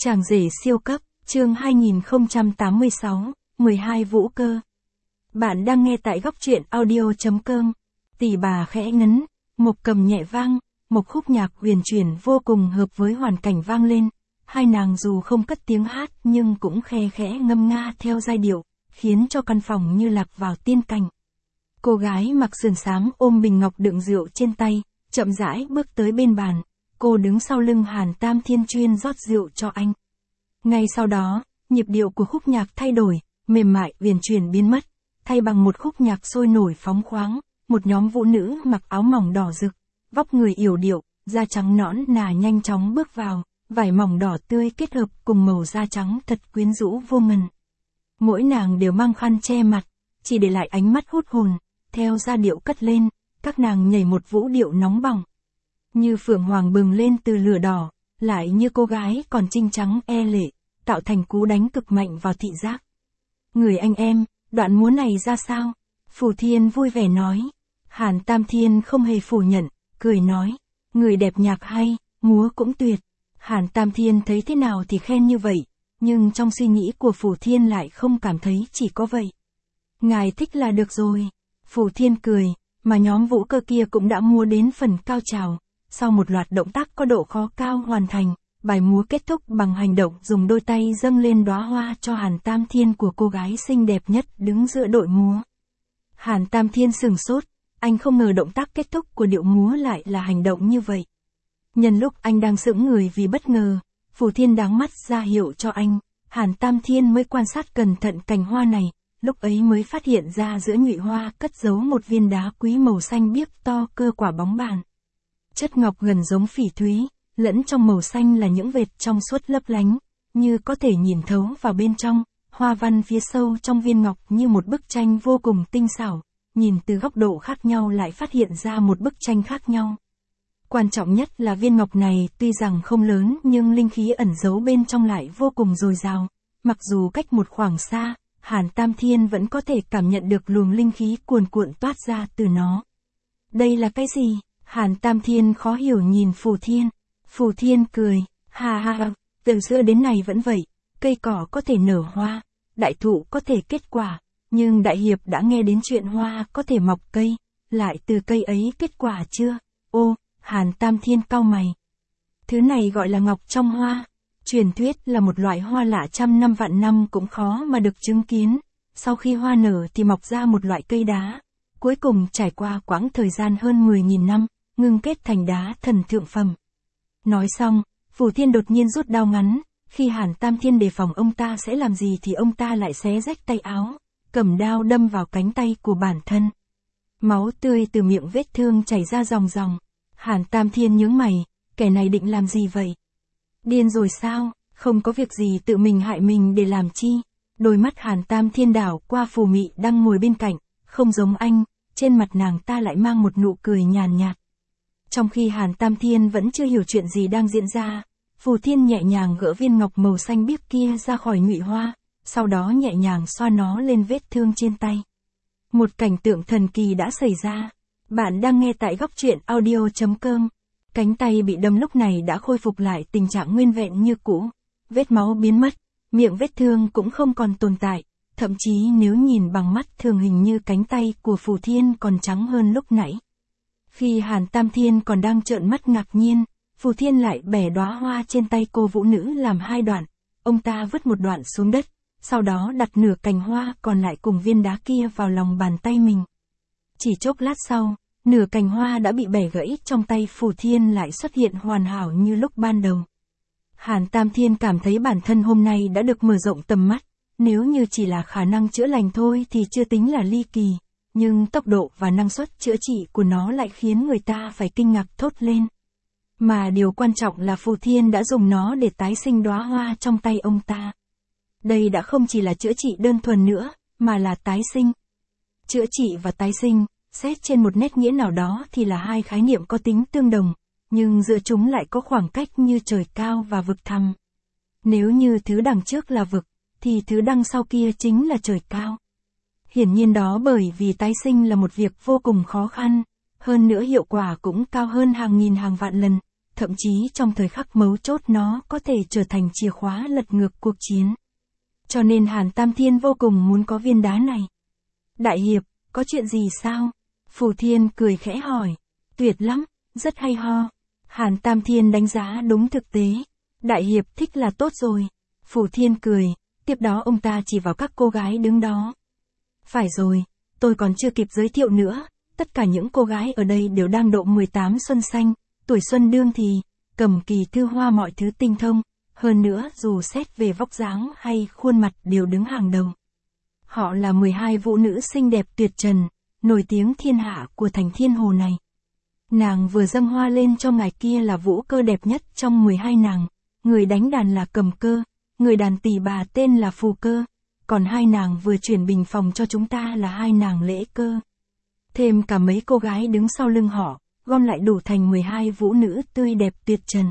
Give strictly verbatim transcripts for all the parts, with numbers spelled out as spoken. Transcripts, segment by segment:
Chàng rể siêu cấp, chương hai nghìn không trăm tám mươi sáu, mười hai vũ cơ. Bạn đang nghe tại góc truyện audio chấm com. Tỷ bà khẽ ngấn, một cầm nhẹ vang, một khúc nhạc huyền chuyển vô cùng hợp với hoàn cảnh vang lên. Hai nàng dù không cất tiếng hát nhưng cũng khe khẽ ngâm nga theo giai điệu, khiến cho căn phòng như lạc vào tiên cảnh. Cô gái mặc sườn xám ôm bình ngọc đựng rượu trên tay, chậm rãi bước tới bên bàn. Cô đứng sau lưng Hàn Tam Thiên chuyên rót rượu cho anh. Ngay sau đó, nhịp điệu của khúc nhạc thay đổi, mềm mại huyền chuyển biến mất, thay bằng một khúc nhạc sôi nổi phóng khoáng, một nhóm vũ nữ mặc áo mỏng đỏ rực, vóc người yểu điệu, da trắng nõn nà nhanh chóng bước vào, vải mỏng đỏ tươi kết hợp cùng màu da trắng thật quyến rũ vô ngần. Mỗi nàng đều mang khăn che mặt, chỉ để lại ánh mắt hút hồn, theo giai điệu cất lên, các nàng nhảy một vũ điệu nóng bỏng. Như phượng hoàng bừng lên từ lửa đỏ, lại như cô gái còn trinh trắng e lệ, tạo thành cú đánh cực mạnh vào thị giác. Người anh em, đoạn múa này ra sao? Phù Thiên vui vẻ nói. Hàn Tam Thiên không hề phủ nhận, cười nói. Người đẹp nhạc hay, múa cũng tuyệt. Hàn Tam Thiên thấy thế nào thì khen như vậy, nhưng trong suy nghĩ của Phù Thiên lại không cảm thấy chỉ có vậy. Ngài thích là được rồi. Phù Thiên cười, mà nhóm vũ cơ kia cũng đã múa đến phần cao trào. Sau một loạt động tác có độ khó cao hoàn thành, bài múa kết thúc bằng hành động dùng đôi tay dâng lên đóa hoa cho Hàn Tam Thiên của cô gái xinh đẹp nhất đứng giữa đội múa. Hàn Tam Thiên sửng sốt, anh không ngờ động tác kết thúc của điệu múa lại là hành động như vậy. Nhân lúc anh đang sững người vì bất ngờ, Phù Thiên đáng mắt ra hiệu cho anh, Hàn Tam Thiên mới quan sát cẩn thận cành hoa này, lúc ấy mới phát hiện ra giữa nhụy hoa cất giấu một viên đá quý màu xanh biếc to cơ quả bóng bàn. Chất ngọc gần giống phỉ thúy, lẫn trong màu xanh là những vệt trong suốt lấp lánh, như có thể nhìn thấu vào bên trong, hoa văn phía sâu trong viên ngọc như một bức tranh vô cùng tinh xảo, nhìn từ góc độ khác nhau lại phát hiện ra một bức tranh khác nhau. Quan trọng nhất là viên ngọc này tuy rằng không lớn nhưng linh khí ẩn giấu bên trong lại vô cùng dồi dào, mặc dù cách một khoảng xa, Hàn Tam Thiên vẫn có thể cảm nhận được luồng linh khí cuồn cuộn toát ra từ nó. Đây là cái gì? Hàn Tam Thiên khó hiểu nhìn Phù Thiên. Phù Thiên cười, ha ha ha, từ xưa đến nay vẫn vậy, cây cỏ có thể nở hoa, đại thụ có thể kết quả, nhưng đại hiệp đã nghe đến chuyện hoa có thể mọc cây, lại từ cây ấy kết quả chưa? Ô, Hàn Tam Thiên cau mày. Thứ này gọi là ngọc trong hoa, truyền thuyết là một loại hoa lạ trăm năm vạn năm cũng khó mà được chứng kiến, sau khi hoa nở thì mọc ra một loại cây đá, cuối cùng trải qua quãng thời gian hơn mười nghìn năm, ngưng kết thành đá thần thượng phẩm. Nói xong, Phù Thiên đột nhiên rút đao ngắn, khi Hàn Tam Thiên đề phòng ông ta sẽ làm gì thì ông ta lại xé rách tay áo, cầm đao đâm vào cánh tay của bản thân. Máu tươi từ miệng vết thương chảy ra ròng ròng. Hàn Tam Thiên nhướng mày, kẻ này định làm gì vậy? Điên rồi sao, không có việc gì tự mình hại mình để làm chi? Đôi mắt Hàn Tam Thiên đảo qua Phù Mị đang ngồi bên cạnh, không giống anh, trên mặt nàng ta lại mang một nụ cười nhàn nhạt. Trong khi Hàn Tam Thiên vẫn chưa hiểu chuyện gì đang diễn ra, Phù Thiên nhẹ nhàng gỡ viên ngọc màu xanh biếc kia ra khỏi nhụy hoa, sau đó nhẹ nhàng xoa nó lên vết thương trên tay. Một cảnh tượng thần kỳ đã xảy ra. Bạn đang nghe tại góc truyện audio chấm com. Cánh tay bị đâm lúc này đã khôi phục lại tình trạng nguyên vẹn như cũ. Vết máu biến mất, miệng vết thương cũng không còn tồn tại. Thậm chí nếu nhìn bằng mắt thường hình như cánh tay của Phù Thiên còn trắng hơn lúc nãy. Khi Hàn Tam Thiên còn đang trợn mắt ngạc nhiên, Phù Thiên lại bẻ đóa hoa trên tay cô vũ nữ làm hai đoạn. Ông ta vứt một đoạn xuống đất, sau đó đặt nửa cành hoa còn lại cùng viên đá kia vào lòng bàn tay mình. Chỉ chốc lát sau, nửa cành hoa đã bị bẻ gãy trong tay Phù Thiên lại xuất hiện hoàn hảo như lúc ban đầu. Hàn Tam Thiên cảm thấy bản thân hôm nay đã được mở rộng tầm mắt, nếu như chỉ là khả năng chữa lành thôi thì chưa tính là ly kỳ, nhưng tốc độ và năng suất chữa trị của nó lại khiến người ta phải kinh ngạc thốt lên. Mà điều quan trọng là Phù Thiên đã dùng nó để tái sinh đóa hoa trong tay ông ta. Đây đã không chỉ là chữa trị đơn thuần nữa, mà là tái sinh. Chữa trị và tái sinh, xét trên một nét nghĩa nào đó thì là hai khái niệm có tính tương đồng, nhưng giữa chúng lại có khoảng cách như trời cao và vực thẳm. Nếu như thứ đằng trước là vực, thì thứ đằng sau kia chính là trời cao. Hiển nhiên đó bởi vì tái sinh là một việc vô cùng khó khăn, hơn nữa hiệu quả cũng cao hơn hàng nghìn hàng vạn lần, thậm chí trong thời khắc mấu chốt nó có thể trở thành chìa khóa lật ngược cuộc chiến. Cho nên Hàn Tam Thiên vô cùng muốn có viên đá này. Đại hiệp, có chuyện gì sao? Phù Thiên cười khẽ hỏi. Tuyệt lắm, rất hay ho. Hàn Tam Thiên đánh giá đúng thực tế. Đại hiệp thích là tốt rồi. Phù Thiên cười, tiếp đó ông ta chỉ vào các cô gái đứng đó. Phải rồi, tôi còn chưa kịp giới thiệu nữa, tất cả những cô gái ở đây đều đang độ mười tám xuân xanh, tuổi xuân đương thì, cầm kỳ thư hoa mọi thứ tinh thông, hơn nữa dù xét về vóc dáng hay khuôn mặt đều đứng hàng đầu. Họ là mười hai vũ nữ xinh đẹp tuyệt trần, nổi tiếng thiên hạ của thành Thiên Hồ này. Nàng vừa dâng hoa lên cho ngài kia là vũ cơ đẹp nhất trong mười hai nàng, người đánh đàn là Cầm Cơ, người đàn tỳ bà tên là Phù Cơ, còn hai nàng vừa chuyển bình phòng cho chúng ta là hai nàng Lễ Cơ. Thêm cả mấy cô gái đứng sau lưng họ, gom lại đủ thành mười hai vũ nữ tươi đẹp tuyệt trần.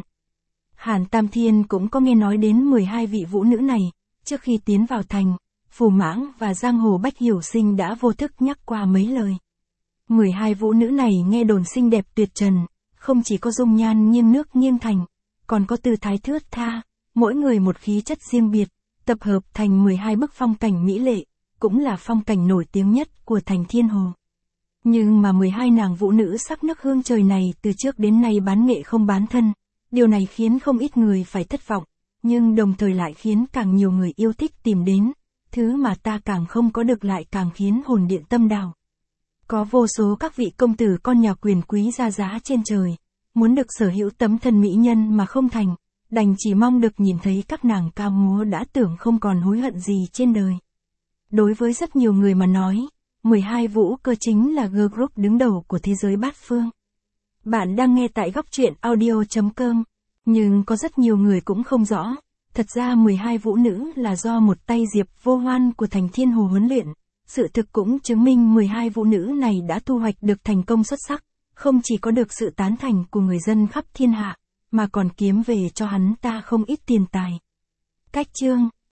Hàn Tam Thiên cũng có nghe nói đến mười hai vị vũ nữ này, trước khi tiến vào thành, Phù Mãng và Giang Hồ Bách Hiểu Sinh đã vô thức nhắc qua mấy lời. mười hai vũ nữ này nghe đồn xinh đẹp tuyệt trần, không chỉ có dung nhan nghiêng nước nghiêng thành, còn có tư thái thướt tha, mỗi người một khí chất riêng biệt, tập hợp thành mười hai bức phong cảnh mỹ lệ, cũng là phong cảnh nổi tiếng nhất của thành Thiên Hồ. Nhưng mà mười hai nàng vũ nữ sắc nước hương trời này từ trước đến nay bán nghệ không bán thân, điều này khiến không ít người phải thất vọng, nhưng đồng thời lại khiến càng nhiều người yêu thích tìm đến, thứ mà ta càng không có được lại càng khiến hồn điện tâm đào. Có vô số các vị công tử con nhà quyền quý ra giá trên trời, muốn được sở hữu tấm thân mỹ nhân mà không thành, đành chỉ mong được nhìn thấy các nàng ca múa đã tưởng không còn hối hận gì trên đời. Đối với rất nhiều người mà nói, mười hai vũ cơ chính là girl group đứng đầu của thế giới bát phương. Bạn đang nghe tại góc truyện audio chấm com, nhưng có rất nhiều người cũng không rõ, thật ra mười hai vũ nữ là do một tay Diệp Vô Hoan của thành Thiên Hồ huấn luyện. Sự thực cũng chứng minh mười hai vũ nữ này đã thu hoạch được thành công xuất sắc, không chỉ có được sự tán thành của người dân khắp thiên hạ, mà còn kiếm về cho hắn ta không ít tiền tài. Cách chương